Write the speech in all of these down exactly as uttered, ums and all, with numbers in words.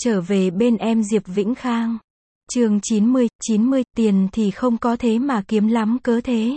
Trở về bên em Diệp Vĩnh Khang. Chương chín mươi, chín mươi, tiền thì không có thế mà kiếm lắm cớ thế.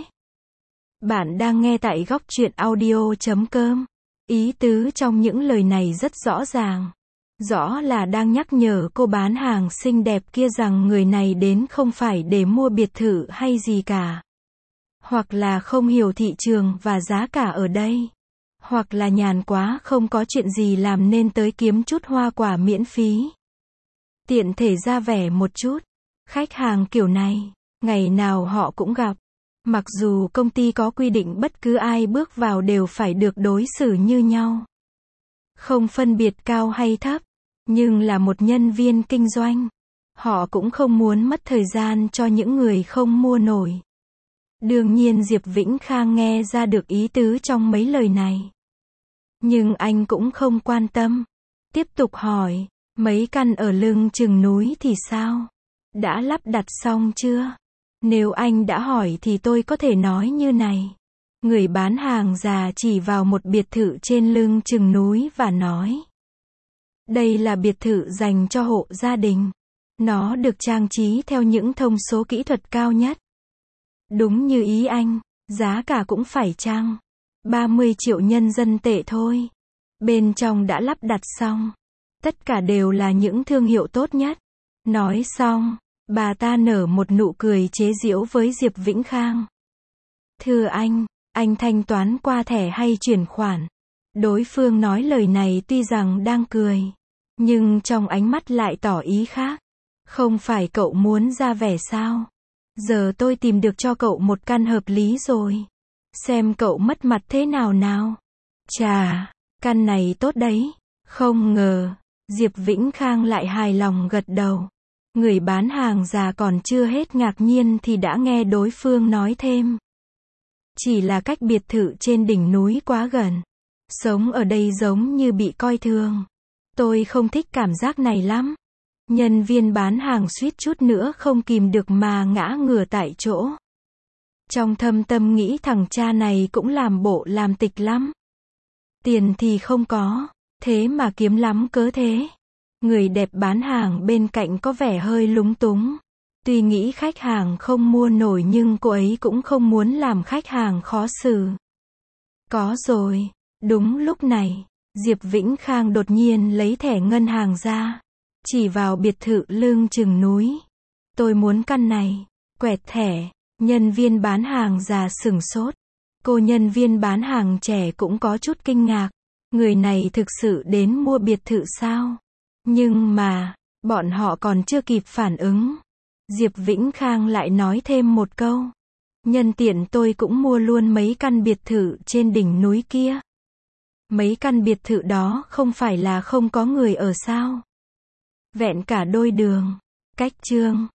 Bạn đang nghe tại góc truyện audio chấm com. Ý tứ trong những lời này rất rõ ràng. Rõ là đang nhắc nhở cô bán hàng xinh đẹp kia rằng người này đến không phải để mua biệt thự hay gì cả. Hoặc là không hiểu thị trường và giá cả ở đây. Hoặc là nhàn quá không có chuyện gì làm nên tới kiếm chút hoa quả miễn phí. Tiện thể ra vẻ một chút. Khách hàng kiểu này, ngày nào họ cũng gặp. Mặc dù công ty có quy định bất cứ ai bước vào đều phải được đối xử như nhau. Không phân biệt cao hay thấp. Nhưng là một nhân viên kinh doanh. Họ cũng không muốn mất thời gian cho những người không mua nổi. Đương nhiên Diệp Vĩnh Khang nghe ra được ý tứ trong mấy lời này. Nhưng anh cũng không quan tâm. Tiếp tục hỏi, mấy căn ở lưng chừng núi thì sao? Đã lắp đặt xong chưa? Nếu anh đã hỏi thì tôi có thể nói như này. Người bán hàng già chỉ vào một biệt thự trên lưng chừng núi và nói. Đây là biệt thự dành cho hộ gia đình. Nó được trang trí theo những thông số kỹ thuật cao nhất. Đúng như ý anh, giá cả cũng phải chăng? ba mươi triệu nhân dân tệ thôi. Bên trong đã lắp đặt xong. Tất cả đều là những thương hiệu tốt nhất. Nói xong, bà ta nở một nụ cười chế giễu với Diệp Vĩnh Khang. Thưa anh, anh thanh toán qua thẻ hay chuyển khoản? Đối phương nói lời này tuy rằng đang cười, nhưng trong ánh mắt lại tỏ ý khác. Không phải cậu muốn ra vẻ sao? Giờ tôi tìm được cho cậu một căn hợp lý rồi. Xem cậu mất mặt thế nào nào. Chà, căn này tốt đấy. Không ngờ, Diệp Vĩnh Khang lại hài lòng gật đầu. Người bán hàng già còn chưa hết ngạc nhiên thì đã nghe đối phương nói thêm. Chỉ là cách biệt thự trên đỉnh núi quá gần. Sống ở đây giống như bị coi thường. Tôi không thích cảm giác này lắm. Nhân viên bán hàng suýt chút nữa không kìm được mà ngã ngửa tại chỗ. Trong thâm tâm nghĩ thằng cha này cũng làm bộ làm tịch lắm. Tiền thì không có, thế mà kiếm lắm cớ thế. Người đẹp bán hàng bên cạnh có vẻ hơi lúng túng. Tuy nghĩ khách hàng không mua nổi nhưng cô ấy cũng không muốn làm khách hàng khó xử. Có rồi, đúng lúc này, Diệp Vĩnh Khang đột nhiên lấy thẻ ngân hàng ra. Chỉ vào biệt thự lưng chừng núi. Tôi muốn căn này. Quẹt thẻ. Nhân viên bán hàng già sửng sốt. Cô nhân viên bán hàng trẻ cũng có chút kinh ngạc. Người này thực sự đến mua biệt thự sao? Nhưng mà, bọn họ còn chưa kịp phản ứng. Diệp Vĩnh Khang lại nói thêm một câu. Nhân tiện tôi cũng mua luôn mấy căn biệt thự trên đỉnh núi kia. Mấy căn biệt thự đó không phải là không có người ở sao? Vẹn cả đôi đường. Cách chương.